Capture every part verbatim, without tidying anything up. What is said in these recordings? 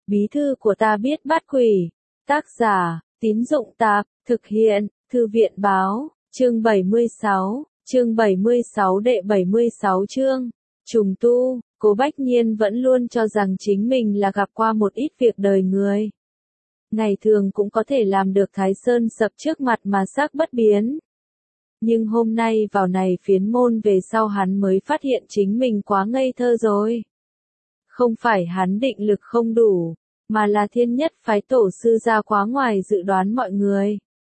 Bí thư của ta biết bắt quỷ. Tác giả, Tín Dụng Tạp, thực hiện, Thư viện Báo, chương bảy mươi sáu, chương bảy mươi sáu đệ bảy mươi sáu chương. Trùng tu, Cố Bách Nhiên vẫn luôn cho rằng chính mình là gặp qua một ít việc đời người. Ngày thường cũng có thể làm được Thái Sơn sập trước mặt mà sắc bất biến. Nhưng hôm nay vào này phiến môn về sau hắn mới phát hiện chính mình quá ngây thơ rồi. Không phải hắn định lực không đủ, mà là thiên nhất phái tổ sư ra quá ngoài dự đoán mọi người.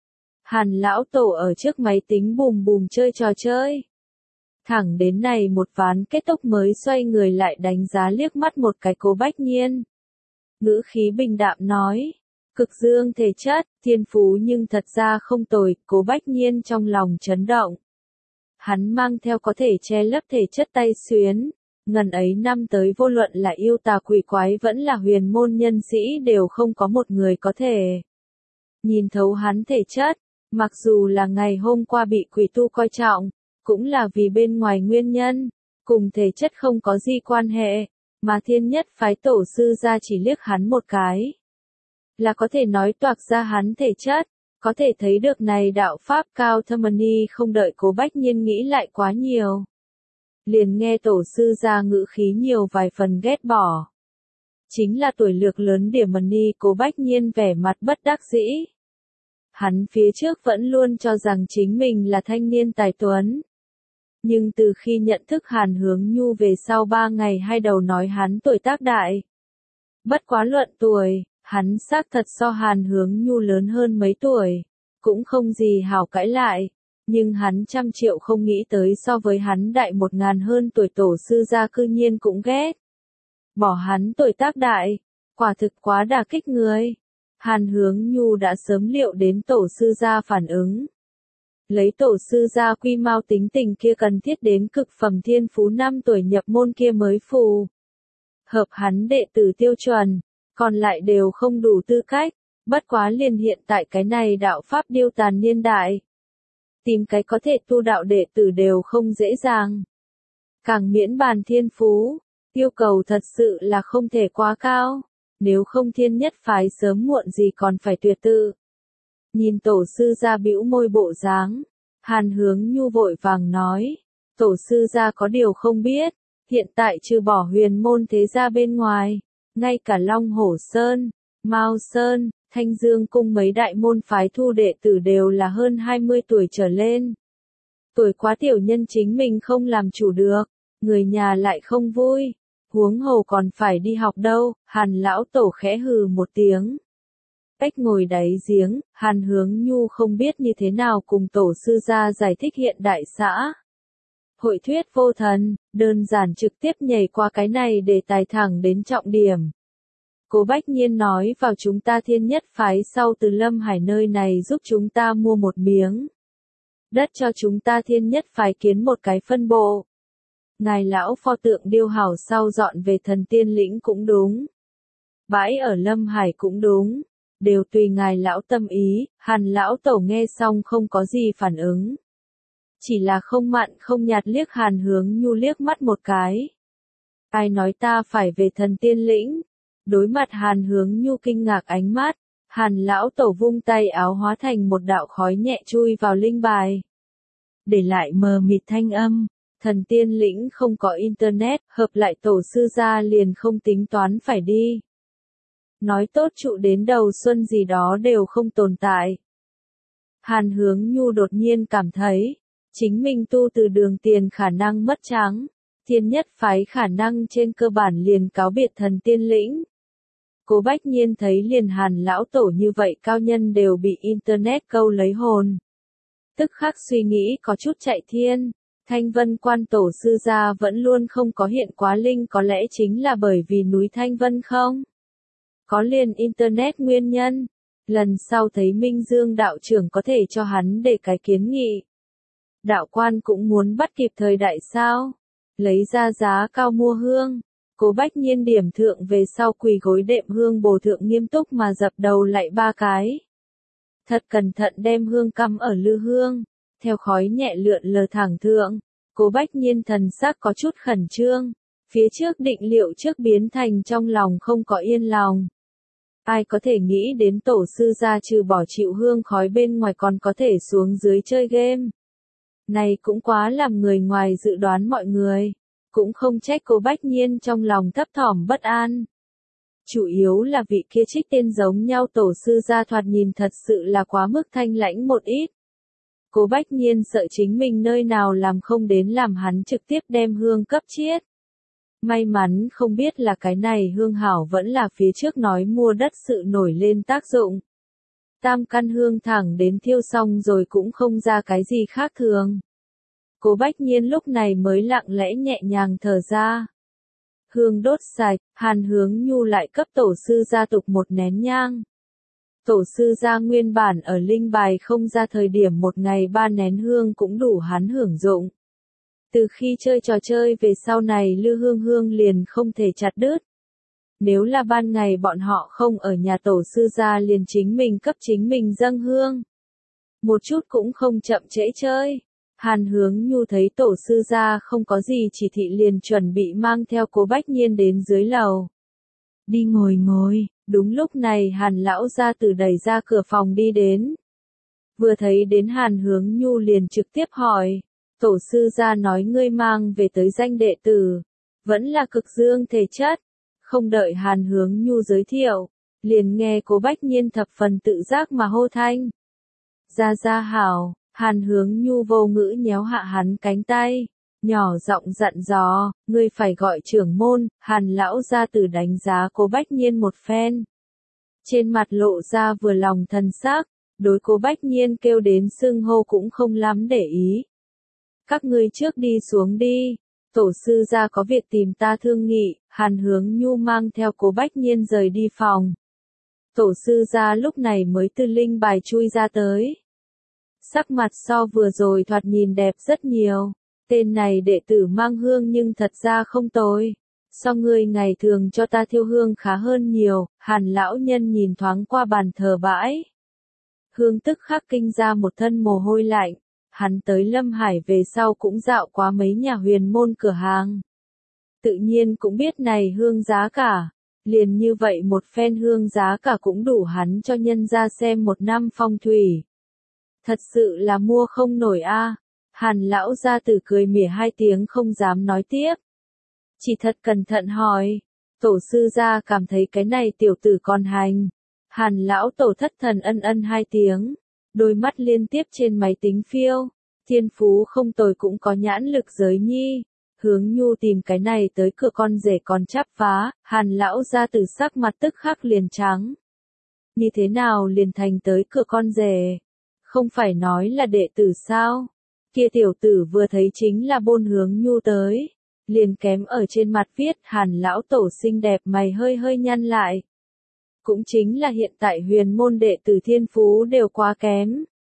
Hàn lão tổ ở trước máy tính bùm bùm chơi trò chơi. Thẳng đến này một ván kết thúc mới xoay người lại đánh giá liếc mắt một cái Cố Bách Nhiên. Ngữ khí bình đạm nói, cực dương thể chất, thiên phú nhưng thật ra không tồi. Cố Bách Nhiên trong lòng chấn động. Hắn mang theo có thể che lấp thể chất tay xuyến. Ngần ấy năm tới vô luận là yêu tà quỷ quái vẫn là huyền môn nhân sĩ đều không có một người có thể nhìn thấu hắn thể chất. Mặc dù là ngày hôm qua bị quỷ tu coi trọng, cũng là vì bên ngoài nguyên nhân, cùng thể chất không có gì quan hệ, mà thiên nhất phái tổ sư ra chỉ liếc hắn một cái. Là có thể nói toạc ra hắn thể chất, có thể thấy được này đạo pháp cao thâm ni không đợi Cố Bách Nhiên nghĩ lại quá nhiều. Liền nghe tổ sư ra ngữ khí nhiều vài phần ghét bỏ. Chính là tuổi lược lớn điểm ni. Cố Bách Nhiên vẻ mặt bất đắc dĩ. Hắn phía trước vẫn luôn cho rằng chính mình là thanh niên tài tuấn. Nhưng từ khi nhận thức Hàn Hướng Nhu về sau ba ngày hai đầu nói hắn tuổi tác đại. Bất quá luận tuổi, hắn xác thật so Hàn Hướng Nhu lớn hơn mấy tuổi, cũng không gì hảo cãi lại. Nhưng hắn trăm triệu không nghĩ tới so với hắn đại một ngàn hơn tuổi tổ sư gia cư nhiên cũng ghét. Bỏ hắn tuổi tác đại, quả thực quá đả kích người. Hàn Hướng Nhu đã sớm liệu đến tổ sư gia phản ứng. Lấy tổ sư gia quy mau tính tình kia cần thiết đến cực phẩm thiên phú năm tuổi nhập môn kia mới phù. Hợp hắn đệ tử tiêu chuẩn, còn lại đều không đủ tư cách, bất quá liền hiện tại cái này đạo pháp điêu tàn niên đại. Tìm cái có thể tu đạo đệ tử đều không dễ dàng. Càng miễn bàn thiên phú, yêu cầu thật sự là không thể quá cao, nếu không thiên nhất phái sớm muộn gì còn phải tuyệt tự. Nhìn tổ sư ra bĩu môi bộ dáng, Hàn Hướng Nhu vội vàng nói, tổ sư ra có điều không biết, hiện tại trừ bỏ huyền môn thế gia bên ngoài, ngay cả Long Hổ Sơn, Mao Sơn, Thanh Dương cung mấy đại môn phái thu đệ tử đều là hơn hai mươi tuổi trở lên. Tuổi quá tiểu nhân chính mình không làm chủ được, người nhà lại không vui, huống hồ còn phải đi học đâu. Hàn lão tổ khẽ hừ một tiếng. Cách ngồi đáy giếng, Hàn Hướng Nhu không biết như thế nào cùng tổ sư gia giải thích hiện đại xã. Hội thuyết vô thần, đơn giản trực tiếp nhảy qua cái này để tài thẳng đến trọng điểm. Cố Bách Nhiên nói vào chúng ta thiên nhất phái sau từ Lâm Hải nơi này giúp chúng ta mua một miếng đất cho chúng ta thiên nhất phái kiến một cái phân bộ. Ngài lão pho tượng điêu hảo sau dọn về Thần Tiên Lĩnh cũng đúng. Bãi ở Lâm Hải cũng đúng. Đều tùy ngài lão tâm ý. Hàn lão tổ nghe xong không có gì phản ứng. Chỉ là không mặn không nhạt liếc Hàn Hướng Nhu liếc mắt một cái. Ai nói ta phải về Thần Tiên Lĩnh? Đối mặt Hàn Hướng Nhu kinh ngạc ánh mắt, Hàn lão tổ vung tay áo hóa thành một đạo khói nhẹ chui vào linh bài. Để lại mờ mịt thanh âm, Thần Tiên Lĩnh không có internet, hợp lại tổ sư gia liền không tính toán phải đi. Nói tốt trụ đến đầu xuân gì đó đều không tồn tại. Hàn Hướng Nhu đột nhiên cảm thấy, chính mình tu từ đường tiền khả năng mất trắng, thiên nhất phái khả năng trên cơ bản liền cáo biệt Thần Tiên Lĩnh. Cố Bách Nhiên thấy liền Hàn lão tổ như vậy cao nhân đều bị internet câu lấy hồn. Tức khắc suy nghĩ có chút chạy thiên, Thanh Vân quan tổ sư gia vẫn luôn không có hiện quá linh có lẽ chính là bởi vì núi Thanh Vân không? Có liền internet nguyên nhân, lần sau thấy Minh Dương đạo trưởng có thể cho hắn để cái kiến nghị. Đạo quan cũng muốn bắt kịp thời đại sao? Lấy ra giá cao mua hương. Cố Bách Nhiên điểm thượng về sau quỳ gối đệm hương bồ thượng nghiêm túc mà dập đầu lạy ba cái. Thật cẩn thận đem hương cắm ở lư hương, theo khói nhẹ lượn lờ thẳng thượng. Cố Bách Nhiên thần sắc có chút khẩn trương, phía trước định liệu trước biến thành trong lòng không có yên lòng. Ai có thể nghĩ đến tổ sư gia trừ bỏ chịu hương khói bên ngoài còn có thể xuống dưới chơi game. Này cũng quá làm người ngoài dự đoán mọi người. Cũng không trách Cố Bách Nhiên trong lòng thấp thỏm bất an. Chủ yếu là vị kia trích tên giống nhau tổ sư gia thoạt nhìn thật sự là quá mức thanh lãnh một ít. Cố Bách Nhiên sợ chính mình nơi nào làm không đến làm hắn trực tiếp đem hương cấp chiết. May mắn không biết là cái này hương hảo vẫn là phía trước nói mua đất sự nổi lên tác dụng. Tam căn hương thẳng đến thiêu xong rồi cũng không ra cái gì khác thường. Cố Bách Nhiên lúc này mới lặng lẽ nhẹ nhàng thở ra. Hương đốt sạch, Hàn Hướng Nhu lại cấp tổ sư gia tục một nén nhang. Tổ sư gia nguyên bản ở linh bài không ra thời điểm một ngày ba nén hương cũng đủ hắn hưởng dụng. Từ khi chơi trò chơi về sau này lư hương hương liền không thể chặt đứt. Nếu là ban ngày bọn họ không ở nhà tổ sư gia liền chính mình cấp chính mình dâng hương. Một chút cũng không chậm trễ chơi. Hàn Hướng Nhu thấy tổ sư gia không có gì chỉ thị liền chuẩn bị mang theo Cố Bách Nhiên đến dưới lầu. Đi ngồi ngồi, đúng lúc này Hàn lão gia tử đẩy ra cửa phòng đi đến. Vừa thấy đến Hàn Hướng Nhu liền trực tiếp hỏi, tổ sư gia nói ngươi mang về tới danh đệ tử, vẫn là cực dương thể chất. Không đợi Hàn Hướng Nhu giới thiệu, liền nghe Cố Bách Nhiên thập phần tự giác mà hô thanh. Gia gia hảo. Hàn Hướng Nhu vô ngữ nhéo hạ hắn cánh tay, nhỏ giọng dặn dò, ngươi phải gọi trưởng môn. Hàn lão gia tử đánh giá Cố Bách Nhiên một phen. Trên mặt lộ ra vừa lòng thần sắc, đối Cố Bách Nhiên kêu đến xưng hô cũng không lắm để ý. Các ngươi trước đi xuống đi, tổ sư gia có việc tìm ta thương nghị. Hàn Hướng Nhu mang theo Cố Bách Nhiên rời đi phòng. Tổ sư gia lúc này mới từ linh bài chui ra tới. Sắc mặt so vừa rồi thoạt nhìn đẹp rất nhiều. Tên này đệ tử mang hương nhưng thật ra không tồi. So ngươi ngày thường cho ta thiêu hương khá hơn nhiều. Hàn lão nhân nhìn thoáng qua bàn thờ bãi. Hương tức khắc kinh ra một thân mồ hôi lạnh. Hắn tới Lâm Hải về sau cũng dạo qua mấy nhà huyền môn cửa hàng. Tự nhiên cũng biết này hương giá cả. Liền như vậy một phen hương giá cả cũng đủ hắn cho nhân ra xem một năm phong thủy. Thật sự là mua không nổi a. À. Hàn lão gia tử cười mỉa hai tiếng không dám nói tiếp. Chỉ thật cẩn thận hỏi. Tổ sư gia cảm thấy cái này tiểu tử còn hành. Hàn lão tổ thất thần ân ân hai tiếng. Đôi mắt liên tiếp trên máy tính phiêu. Thiên phú không tồi cũng có nhãn lực giới nhi. Hướng Nhu tìm cái này tới cửa con rể còn chắp vá. Hàn lão gia tử sắc mặt tức khắc liền trắng. Như thế nào liền thành tới cửa con rể? Không phải nói là đệ tử sao? Kia tiểu tử vừa thấy chính là Bôn Hướng Nhu tới. Liền kém ở trên mặt viết Hàn lão tổ xinh đẹp mày hơi hơi nhăn lại. Cũng chính là hiện tại huyền môn đệ tử thiên phú đều quá kém.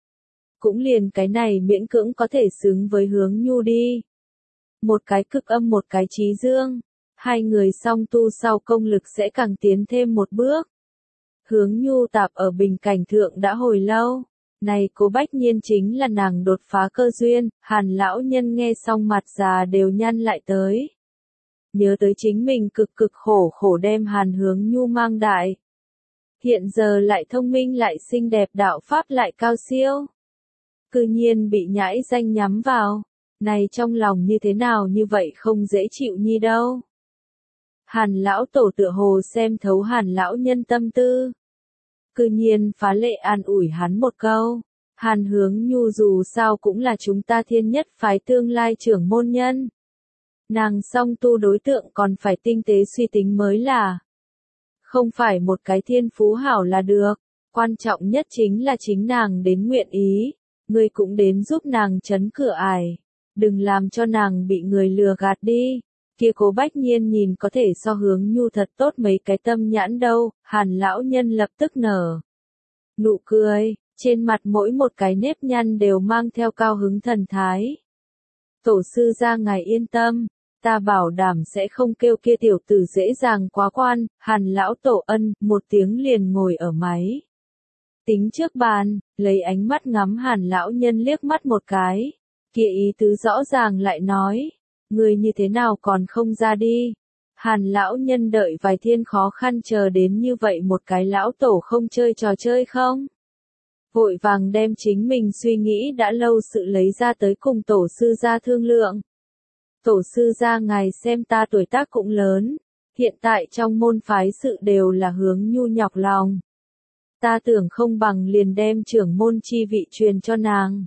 Cũng liền cái này miễn cưỡng có thể xứng với Hướng Nhu đi. Một cái cực âm một cái trí dương. Hai người song tu sau công lực sẽ càng tiến thêm một bước. Hướng Nhu tạp ở bình cảnh thượng đã hồi lâu. Này Cố Bách Nhiên chính là nàng đột phá cơ duyên. Hàn lão nhân nghe xong mặt già đều nhăn lại tới. Nhớ tới chính mình cực cực khổ khổ đem Hàn Hướng Nhu mang đại. Hiện giờ lại thông minh lại xinh đẹp đạo pháp lại cao siêu. Cư nhiên bị nhãi danh nhắm vào. Này trong lòng như thế nào như vậy không dễ chịu nhi đâu. Hàn lão tổ tựa hồ xem thấu Hàn lão nhân tâm tư. Cư nhiên phá lệ an ủi hắn một câu. Hàn Hướng Nhu dù sao cũng là chúng ta thiên nhất phái tương lai trưởng môn nhân. Nàng song tu đối tượng còn phải tinh tế suy tính mới là. Không phải một cái thiên phú hảo là được. Quan trọng nhất chính là chính nàng đến nguyện ý. Ngươi cũng đến giúp nàng trấn cửa ải. Đừng làm cho nàng bị người lừa gạt đi. Kia Cố Bách Nhiên nhìn có thể so Hướng Nhu thật tốt mấy cái tâm nhãn đâu. Hàn lão nhân lập tức nở nụ cười, trên mặt mỗi một cái nếp nhăn đều mang theo cao hứng thần thái. Tổ sư gia ngài yên tâm, ta bảo đảm sẽ không kêu kia tiểu tử dễ dàng quá quan. Hàn lão tổ ân một tiếng liền ngồi ở máy tính trước bàn, lấy ánh mắt ngắm Hàn lão nhân liếc mắt một cái. Kia ý tứ rõ ràng lại nói, người như thế nào còn không ra đi. Hàn lão nhân đợi vài thiên khó khăn chờ đến như vậy một cái lão tổ không chơi trò chơi không? Vội vàng đem chính mình suy nghĩ đã lâu sự lấy ra tới cùng tổ sư gia thương lượng. Tổ sư gia ngài xem ta tuổi tác cũng lớn, hiện tại trong môn phái sự đều là hướng nhu nhọc lòng. Ta tưởng không bằng liền đem trưởng môn chi vị truyền cho nàng.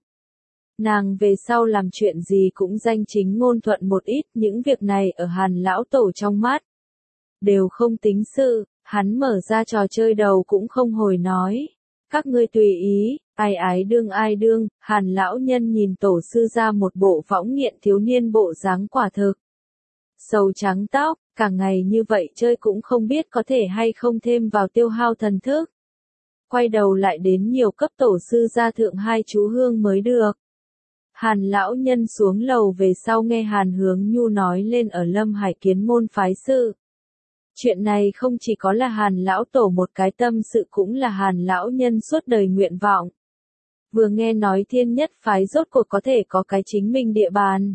Nàng về sau làm chuyện gì cũng danh chính ngôn thuận một ít, những việc này ở Hàn lão tổ trong mắt đều không tính sự, hắn mở ra trò chơi đầu cũng không hồi nói. Các ngươi tùy ý, ai ái đương ai đương, Hàn lão nhân nhìn tổ sư ra một bộ võng nghiện thiếu niên bộ dáng quả thực. Sầu trắng tóc, cả ngày như vậy chơi cũng không biết có thể hay không thêm vào tiêu hao thần thức. Quay đầu lại đến nhiều cấp tổ sư gia thượng hai chú hương mới được. Hàn lão nhân xuống lầu về sau nghe Hàn Hướng Nhu nói lên ở Lâm Hải kiến môn phái sự. Chuyện này không chỉ có là Hàn lão tổ một cái tâm sự cũng là Hàn lão nhân suốt đời nguyện vọng. Vừa nghe nói thiên nhất phái rốt cuộc có thể có cái chính mình địa bàn.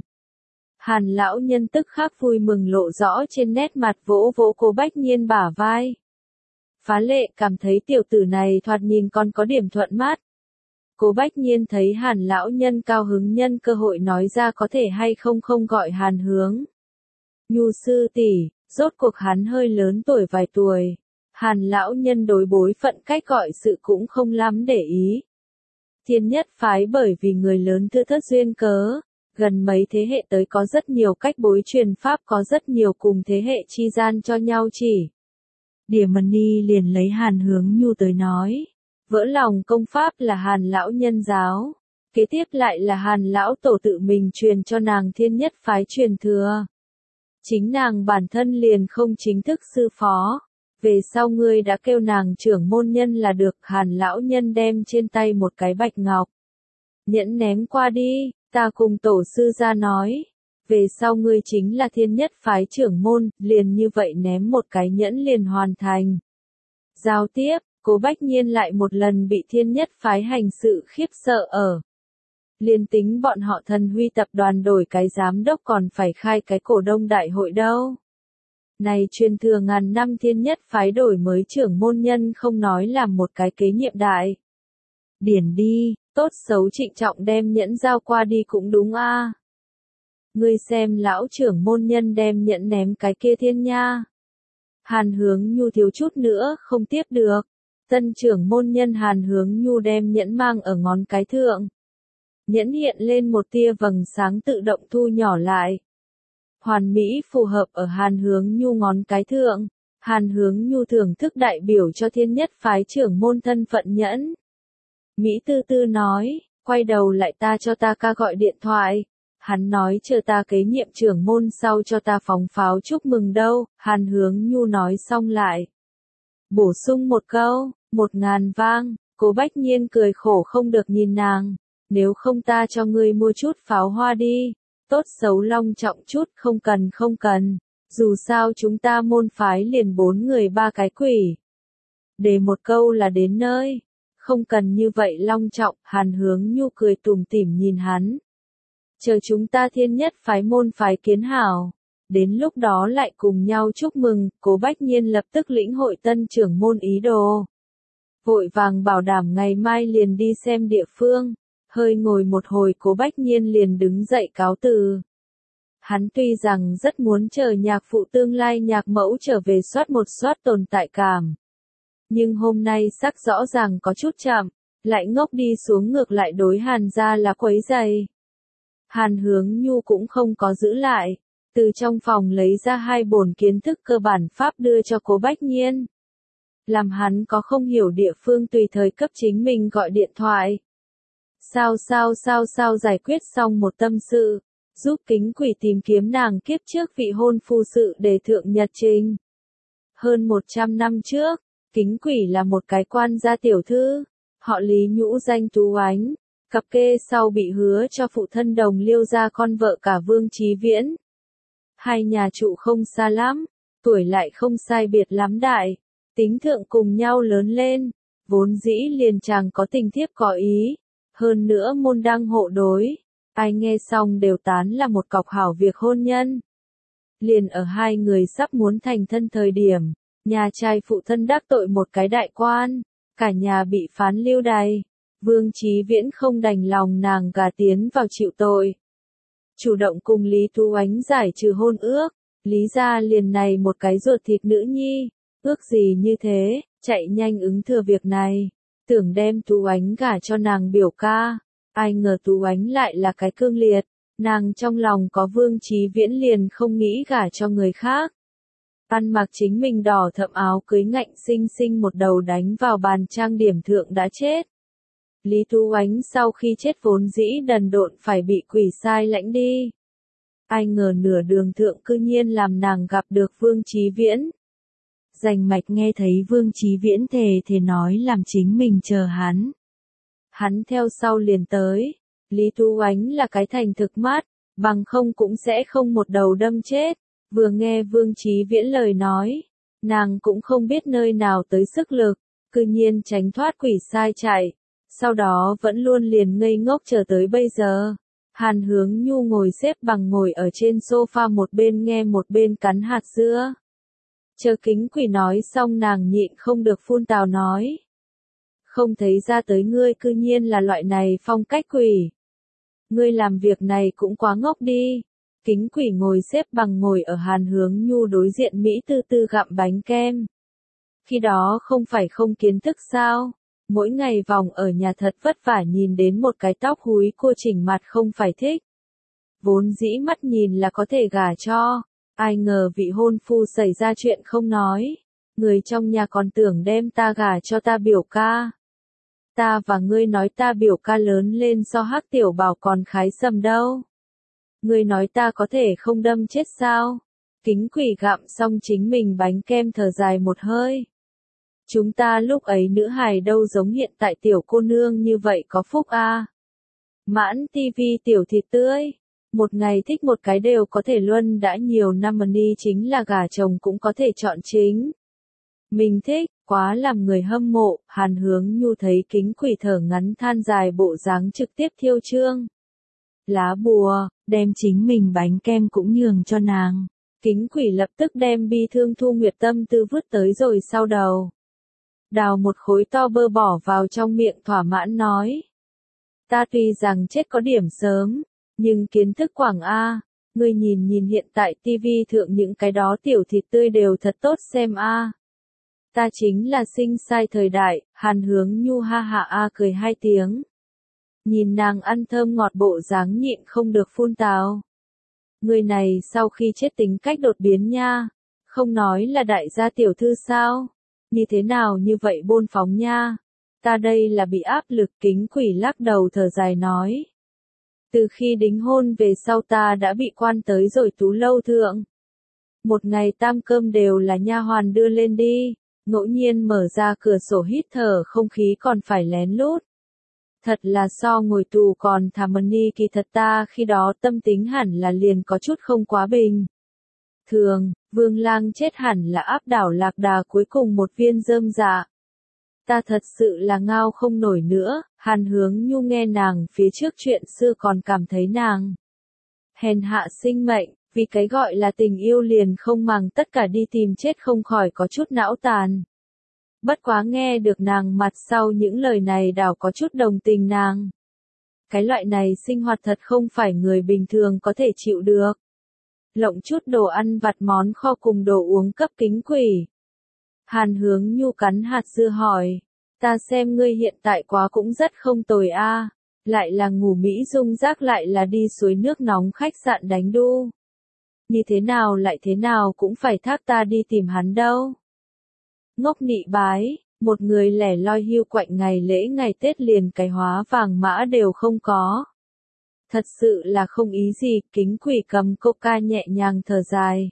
Hàn lão nhân tức khắc vui mừng lộ rõ trên nét mặt, vỗ vỗ Cố Bách Nhiên bả vai. Phá lệ cảm thấy tiểu tử này thoạt nhìn còn có điểm thuận mắt. Cố Bách Nhiên thấy Hàn lão nhân cao hứng nhân cơ hội nói ra có thể hay không không gọi Hàn Hướng Nhu sư tỷ, rốt cuộc hắn hơi lớn tuổi vài tuổi. Hàn lão nhân đối bối phận cách gọi sự cũng không lắm để ý. Thiên nhất phái bởi vì người lớn thưa thớt duyên cớ, gần mấy thế hệ tới có rất nhiều cách bối truyền pháp, có rất nhiều cùng thế hệ chi gian cho nhau chỉ. Địa Mân Ni liền lấy Hàn Hướng Nhu tới nói. Vỡ lòng công pháp là Hàn lão nhân giáo, kế tiếp lại là Hàn lão tổ tự mình truyền cho nàng thiên nhất phái truyền thừa. Chính nàng bản thân liền không chính thức sư phó, về sau ngươi đã kêu nàng trưởng môn nhân là được. Hàn lão nhân đem trên tay một cái bạch ngọc nhẫn ném qua đi, ta cùng tổ sư ra nói, về sau ngươi chính là thiên nhất phái trưởng môn, liền như vậy ném một cái nhẫn liền hoàn thành. Giao tiếp, Cố Bách Nhiên lại một lần bị thiên nhất phái hành sự khiếp sợ ở. Liên tính bọn họ Thần Huy tập đoàn đổi cái giám đốc còn phải khai cái cổ đông đại hội đâu. Này truyền thừa ngàn năm thiên nhất phái đổi mới trưởng môn nhân không nói làm một cái kế nhiệm đại. Điển đi, tốt xấu trịnh trọng đem nhẫn giao qua đi cũng đúng a. À. Ngươi xem lão trưởng môn nhân đem nhẫn ném cái kia thiên nha. Hàn Hướng Nhu thiếu chút nữa không tiếp được. Tân trưởng môn nhân Hàn Hướng Nhu đem nhẫn mang ở ngón cái thượng. Nhẫn hiện lên một tia vầng sáng tự động thu nhỏ lại. Hoàn mỹ phù hợp ở Hàn Hướng Nhu ngón cái thượng. Hàn Hướng Nhu thưởng thức đại biểu cho thiên nhất phái trưởng môn thân phận nhẫn. Mỹ tư tư nói, quay đầu lại ta cho ta ca gọi điện thoại. Hắn nói chờ ta kế nhiệm trưởng môn sau cho ta phóng pháo chúc mừng đâu. Hàn Hướng Nhu nói xong lại. Bổ sung một câu, một ngàn vang. Cố Bách Nhiên cười khổ không được nhìn nàng. Nếu không ta cho ngươi mua chút pháo hoa đi. Tốt xấu long trọng chút, không cần không cần. Dù sao chúng ta môn phái liền bốn người ba cái quỷ. Để một câu là đến nơi. Không cần như vậy long trọng. Hàn Hướng Nhu cười tủm tỉm nhìn hắn. Chờ chúng ta thiên nhất phái môn phái kiến hảo. Đến lúc đó lại cùng nhau chúc mừng. Cố Bách Nhiên lập tức lĩnh hội tân trưởng môn ý đồ. Vội vàng bảo đảm ngày mai liền đi xem địa phương. Hơi ngồi một hồi Cố Bách Nhiên liền đứng dậy cáo từ. Hắn tuy rằng rất muốn chờ nhạc phụ tương lai nhạc mẫu trở về soát một soát tồn tại cảm. Nhưng hôm nay sắc rõ ràng có chút chậm, lại ngốc đi xuống ngược lại đối Hàn gia là quấy giày. Hàn Hướng Nhu cũng không có giữ lại, từ trong phòng lấy ra hai bổn kiến thức cơ bản pháp đưa cho Cố Bách Nhiên. Làm hắn có không hiểu địa phương tùy thời cấp chính mình gọi điện thoại. Sao sao sao sao giải quyết xong một tâm sự, giúp Kính Quỷ tìm kiếm nàng kiếp trước vị hôn phu sự để thượng nhật trình. Hơn một trăm năm trước, Kính Quỷ là một cái quan gia tiểu thư, họ Lý nhũ danh Tú Ánh, cặp kê sau bị hứa cho phụ thân đồng liêu ra con vợ cả Vương Chí Viễn. Hai nhà trụ không xa lắm, tuổi lại không sai biệt lắm đại, tính thượng cùng nhau lớn lên, vốn dĩ liền chàng có tình thiếp có ý. Hơn nữa môn đăng hộ đối, ai nghe xong đều tán là một cọc hảo việc hôn nhân. Liền ở hai người sắp muốn thành thân thời điểm, nhà trai phụ thân đắc tội một cái đại quan, cả nhà bị phán lưu đày. Vương Chí Viễn không đành lòng nàng gả tiến vào chịu tội. Chủ động cùng Lý Tú Ánh giải trừ hôn ước, Lý gia liền này một cái ruột thịt nữ nhi, ước gì như thế, chạy nhanh ứng thừa việc này, tưởng đem Tú Ánh gả cho nàng biểu ca, ai ngờ Tú Ánh lại là cái cương liệt, nàng trong lòng có Vương Chí Viễn liền không nghĩ gả cho người khác. Ăn mặc chính mình đỏ thẫm áo cưới ngạnh xinh xinh một đầu đánh vào bàn trang điểm thượng đã chết. Lý Tú Ánh sau khi chết vốn dĩ đần độn phải bị quỷ sai lãnh đi. Ai ngờ nửa đường thượng cư nhiên làm nàng gặp được Vương Chí Viễn. Rành mạch nghe thấy Vương Chí Viễn thề thề nói làm chính mình chờ hắn. Hắn theo sau liền tới. Lý Tú Ánh là cái thành thực mát, bằng không cũng sẽ không một đầu đâm chết. Vừa nghe Vương Chí Viễn lời nói, nàng cũng không biết nơi nào tới sức lực, cư nhiên tránh thoát quỷ sai chạy. Sau đó vẫn luôn liền ngây ngốc chờ tới bây giờ. Hàn Hướng Nhu ngồi xếp bằng ngồi ở trên sofa một bên nghe một bên cắn hạt dưa. Chờ Kính Quỷ nói xong nàng nhịn không được phun tào nói. Không thấy ra tới ngươi cư nhiên là loại này phong cách quỷ. Ngươi làm việc này cũng quá ngốc đi. Kính Quỷ ngồi xếp bằng ngồi ở Hàn Hướng Nhu đối diện Mỹ tư tư gặm bánh kem. Khi đó không phải không kiến thức sao? Mỗi ngày vòng ở nhà thật vất vả nhìn đến một cái tóc húi cô chỉnh mặt không phải thích. Vốn dĩ mắt nhìn là có thể gả cho, ai ngờ vị hôn phu xảy ra chuyện không nói. Người trong nhà còn tưởng đem ta gả cho ta biểu ca. Ta và ngươi nói ta biểu ca lớn lên so Hắc Tiểu Bảo còn khái sầm đâu. Ngươi nói ta có thể không đâm chết sao? Kính Quỷ gặm xong chính mình bánh kem thở dài một hơi. Chúng ta lúc ấy nữ hài đâu giống hiện tại tiểu cô nương như vậy có phúc a. À. Mãn tivi tiểu thịt tươi, một ngày thích một cái đều có thể luân đã nhiều năm mà ni chính là gả chồng cũng có thể chọn chính. Mình thích, quá làm người hâm mộ, Hàn Hướng Nhu thấy Kính Quỷ thở ngắn than dài bộ dáng trực tiếp thiêu trương. Lá bùa, đem chính mình bánh kem cũng nhường cho nàng. Kính Quỷ lập tức đem bi thương Thu Nguyệt tâm tư vứt tới rồi sau đầu. Đào một khối to bơ bỏ vào trong miệng thỏa mãn nói. Ta tuy rằng chết có điểm sớm, nhưng kiến thức quảng A, ngươi nhìn nhìn hiện tại tivi thượng những cái đó tiểu thịt tươi đều thật tốt xem A. Ta chính là sinh sai thời đại, Hàn Hướng Nhu ha hạ A cười hai tiếng. Nhìn nàng ăn thơm ngọt bộ dáng nhịn không được phun tào. Người này sau khi chết tính cách đột biến nha, không nói là đại gia tiểu thư sao? Như thế nào như vậy bôn phóng nha? Ta đây là bị áp lực. Kính Quỷ lắc đầu thở dài nói. Từ khi đính hôn về sau ta đã bị quan tới rồi tú lâu thượng. Một ngày tam cơm đều là nha hoàn đưa lên đi, ngẫu nhiên mở ra cửa sổ hít thở không khí còn phải lén lút. Thật là so ngồi tù còn thảm ni kỳ thật ta khi đó tâm tính hẳn là liền có chút không quá bình. Thường, Vương Lang chết hẳn là áp đảo Lạc Đà cuối cùng một viên rơm dạ. Ta thật sự là ngao không nổi nữa, Hàn Hướng Nhu nghe nàng phía trước chuyện xưa còn cảm thấy nàng hèn hạ sinh mệnh, vì cái gọi là tình yêu liền không màng tất cả đi tìm chết không khỏi có chút não tàn. Bất quá nghe được nàng mặt sau những lời này đảo có chút đồng tình nàng. Cái loại này sinh hoạt thật không phải người bình thường có thể chịu được. Lộng chút đồ ăn vặt món kho cùng đồ uống cấp Kính Quỷ. Hàn Hướng Nhu cắn hạt dưa hỏi, ta xem ngươi hiện tại quá cũng rất không tồi a, lại là ngủ Mỹ Dung rác lại là đi suối nước nóng khách sạn đánh đu. Như thế nào lại thế nào cũng phải thác ta đi tìm hắn đâu. Ngốc nị bái, một người lẻ loi hiu quạnh ngày lễ ngày Tết liền cái hóa vàng mã đều không có. Thật sự là không ý gì. Kính Quỷ cầm coca nhẹ nhàng thở dài.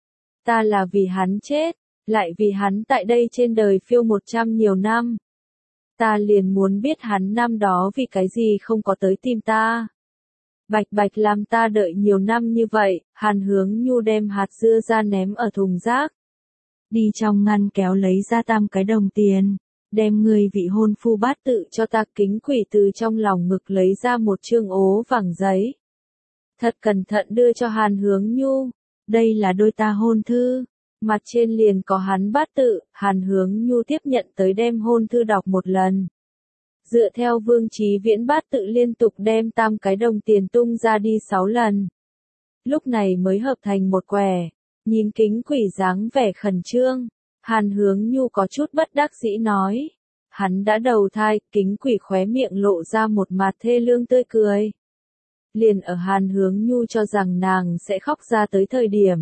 Ta là vì hắn chết, lại vì hắn tại đây trên đời phiêu một trăm nhiều năm. Ta liền muốn biết hắn năm đó vì cái gì không có tới tìm ta. Bạch bạch làm ta đợi nhiều năm như vậy. Hàn Hướng Nhu đem hạt dưa ra ném ở thùng rác. Đi trong ngăn kéo lấy ra tam cái đồng tiền. Đem người vị hôn phu bát tự cho ta. Kính Quỷ từ trong lòng ngực lấy ra một chương ố vàng giấy. Thật cẩn thận đưa cho Hàn Hướng Nhu. đây là đôi ta hôn thư. Mặt trên liền có hắn bát tự, Hàn Hướng Nhu tiếp nhận tới đem hôn thư đọc một lần. Dựa theo Vương Chí Viễn bát tự liên tục đem tam cái đồng tiền tung ra đi sáu lần. Lúc này mới hợp thành một quẻ, nhìn Kính Quỷ dáng vẻ khẩn trương, Hàn Hướng Nhu có chút bất đắc dĩ nói. Hắn đã đầu thai, Kính Quỷ khóe miệng lộ ra một mặt thê lương tươi cười. Liền ở Hàn Hướng Nhu cho rằng nàng sẽ khóc ra tới thời điểm.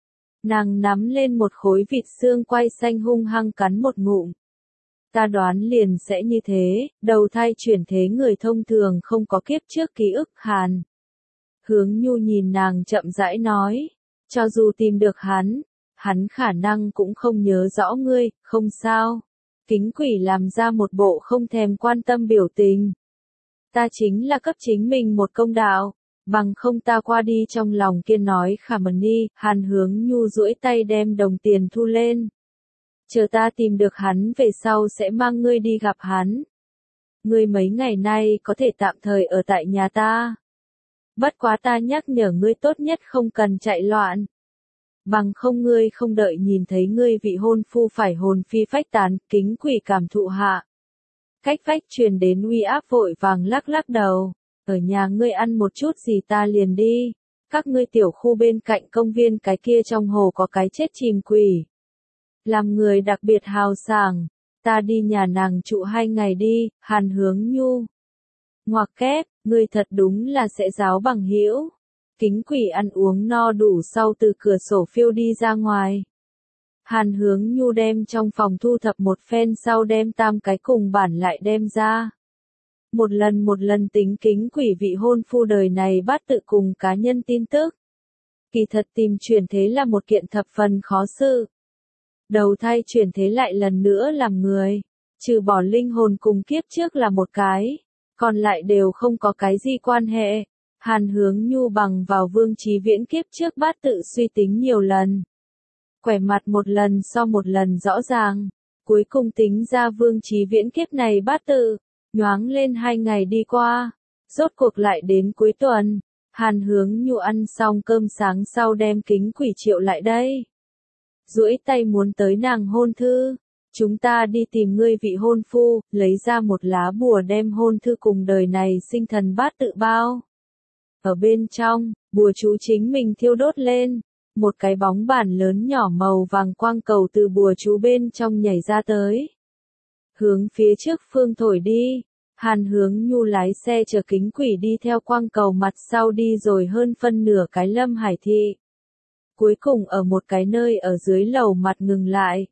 Nàng nắm lên một khối vịt xương quay xanh hung hăng cắn một ngụm. Ta đoán liền sẽ như thế, đầu thai chuyển thế người thông thường không có kiếp trước ký ức. Hàn Hướng Nhu nhìn nàng chậm rãi nói, cho dù tìm được hắn, hắn khả năng cũng không nhớ rõ ngươi, không sao. Kính Quỷ làm ra một bộ không thèm quan tâm biểu tình. Ta chính là cấp chính mình một công đạo, bằng không ta qua đi trong lòng kia nói khả mần ni. Hàn Hướng Nhu duỗi tay đem đồng tiền thu lên. Chờ ta tìm được hắn về sau sẽ mang ngươi đi gặp hắn. Ngươi mấy ngày nay có thể tạm thời ở tại nhà ta. Bất quá ta nhắc nhở ngươi tốt nhất không cần chạy loạn. Bằng không ngươi không đợi nhìn thấy ngươi vị hôn phu phải hồn phi phách tán. Kính Quỷ cảm thụ hạ. Cách vách truyền đến uy áp vội vàng lắc lắc đầu. Ở nhà ngươi ăn một chút gì ta liền đi. Các ngươi tiểu khu bên cạnh công viên cái kia trong hồ có cái chết chìm quỷ. Làm người đặc biệt hào sảng. Ta đi nhà nàng trụ hai ngày đi. Hàn Hướng Nhu. Ngoặc kép, ngươi thật đúng là sẽ giáo bằng hữu. Kính Quỷ ăn uống no đủ sau từ cửa sổ phiêu đi ra ngoài. Hàn Hướng Nhu đem trong phòng thu thập một phen sau đem tam cái cùng bản lại đem ra. Một lần một lần tính Kính Quỷ vị hôn phu đời này bắt tự cùng cá nhân tin tức. Kỳ thật tìm chuyển thế là một kiện thập phần khó sự. Đầu thai chuyển thế lại lần nữa làm người, trừ bỏ linh hồn cùng kiếp trước là một cái, còn lại đều không có cái gì quan hệ. Hàn Hướng Nhu bằng vào Vương Chí Viễn kiếp trước bát tự suy tính nhiều lần. Quẻ mặt một lần so một lần rõ ràng, cuối cùng tính ra Vương Chí Viễn kiếp này bát tự, nhoáng lên hai ngày đi qua, rốt cuộc lại đến cuối tuần. Hàn Hướng Nhu ăn xong cơm sáng sau đem Kính Quỷ triệu lại đây. Duỗi tay muốn tới nàng hôn thư. Chúng ta đi tìm ngươi vị hôn phu, lấy ra một lá bùa đem hôn thư cùng đời này sinh thần bát tự bao. Ở bên trong, bùa chú chính mình thiêu đốt lên. Một cái bóng bản lớn nhỏ màu vàng quang cầu từ bùa chú bên trong nhảy ra tới. Hướng phía trước phương thổi đi. Hàn Hướng Nhu lái xe chở Kính Quỷ đi theo quang cầu mặt sau đi rồi hơn phân nửa cái Lâm Hải thị. Cuối cùng ở một cái nơi ở dưới lầu mặt ngừng lại.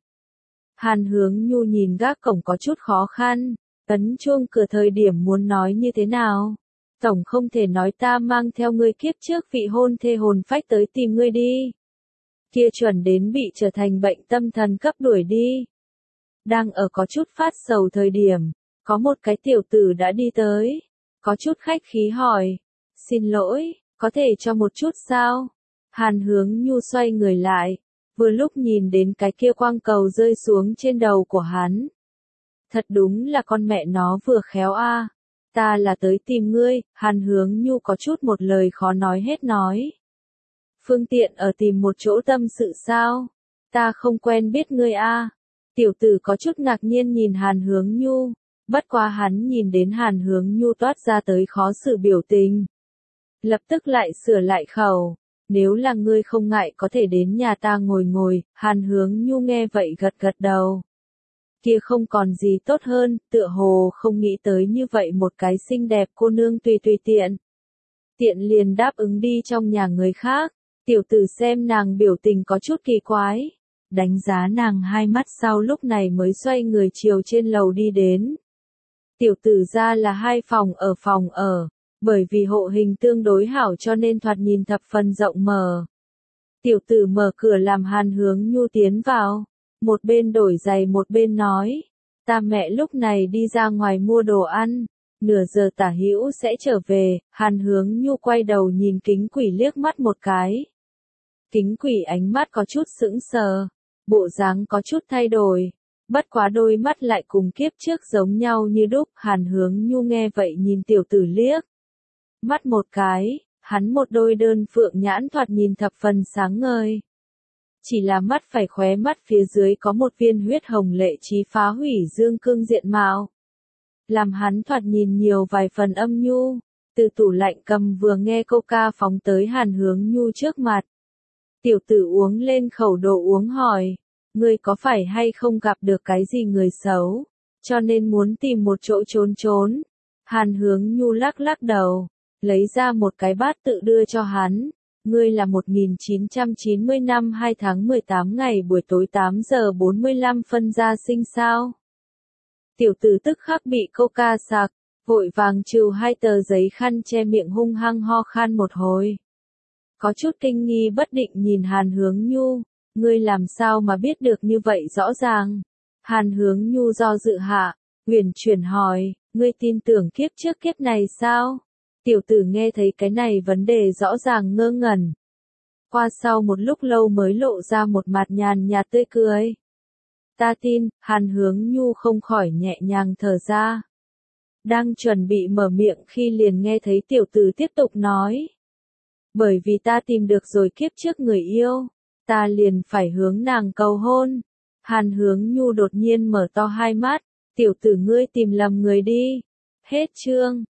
Hàn Hướng Nhu nhìn gác cổng có chút khó khăn, ấn chuông cửa thời điểm muốn nói như thế nào. Tổng không thể nói ta mang theo ngươi kiếp trước vị hôn thê hồn phách tới tìm ngươi đi. Kia chuẩn đến bị trở thành bệnh tâm thần cấp đuổi đi. Đang ở có chút phát sầu thời điểm, có một cái tiểu tử đã đi tới. Có chút khách khí hỏi, xin lỗi, có thể cho một chút sao? Hàn Hướng Nhu xoay người lại, vừa lúc nhìn đến cái kia quang cầu rơi xuống trên đầu của hắn. Thật đúng là con mẹ nó vừa khéo a. Ta là tới tìm ngươi. Hàn Hướng Nhu có chút một lời khó nói hết nói. Phương tiện ở tìm một chỗ tâm sự sao? Ta không quen biết ngươi a. Tiểu tử có chút ngạc nhiên nhìn Hàn Hướng Nhu, bất quá hắn nhìn đến Hàn Hướng Nhu toát ra tới khó xử biểu tình. Lập tức lại sửa lại khẩu. Nếu là ngươi không ngại có thể đến nhà ta ngồi ngồi. Hàn Hướng Nhu nghe vậy gật gật đầu. Kia không còn gì tốt hơn, tựa hồ không nghĩ tới như vậy một cái xinh đẹp cô nương tùy tùy tiện. Tiện liền đáp ứng đi trong nhà người khác. Tiểu tử xem nàng biểu tình có chút kỳ quái. Đánh giá nàng hai mắt sau lúc này mới xoay người chiều trên lầu đi đến. Tiểu tử ra là hai phòng ở phòng ở. Bởi vì hộ hình tương đối hảo cho nên thoạt nhìn thập phần rộng mở. Tiểu tử mở cửa làm Hàn Hướng Nhu tiến vào. Một bên đổi giày một bên nói. Ta mẹ lúc này đi ra ngoài mua đồ ăn. Nửa giờ tả hữu sẽ trở về. Hàn Hướng Nhu quay đầu nhìn Kính Quỷ liếc mắt một cái. Kính Quỷ ánh mắt có chút sững sờ. Bộ dáng có chút thay đổi. Bất quá đôi mắt lại cùng kiếp trước giống nhau như đúc. Hàn Hướng Nhu nghe vậy nhìn tiểu tử liếc mắt một cái. Hắn một đôi đơn phượng nhãn thoạt nhìn thập phần sáng ngời. Chỉ là mắt phải khóe mắt phía dưới có một viên huyết hồng lệ trí phá hủy dương cương diện mạo. Làm hắn thoạt nhìn nhiều vài phần âm nhu, từ tủ lạnh cầm vừa nghe coca phóng tới Hàn Hướng Nhu trước mặt. Tiểu tử uống lên khẩu đồ uống hỏi, ngươi có phải hay không gặp được cái gì người xấu, cho nên muốn tìm một chỗ trốn trốn. Hàn Hướng Nhu lắc lắc đầu, lấy ra một cái bát tự đưa cho hắn. Ngươi là một nghìn chín trăm chín mươi năm hai tháng mười tám ngày buổi tối tám giờ bốn mươi lăm phân gia sinh sao? Tiểu tử tức khắc bị coca sặc, vội vàng trừ hai tờ giấy khăn che miệng hung hăng ho khan một hồi. Có chút kinh nghi bất định nhìn Hàn Hướng Nhu, ngươi làm sao mà biết được như vậy rõ ràng? Hàn Hướng Nhu do dự hạ, huyền chuyển hỏi, ngươi tin tưởng kiếp trước kiếp này sao? Tiểu tử nghe thấy cái này vấn đề rõ ràng ngơ ngẩn. Qua sau một lúc lâu mới lộ ra một mặt nhàn nhạt tươi cười. Ta tin, Hàn Hướng Nhu không khỏi nhẹ nhàng thở ra. Đang chuẩn bị mở miệng khi liền nghe thấy tiểu tử tiếp tục nói. Bởi vì ta tìm được rồi kiếp trước người yêu, ta liền phải hướng nàng cầu hôn. Hàn Hướng Nhu đột nhiên mở to hai mắt, tiểu tử ngươi tìm lầm người đi. Hết chương.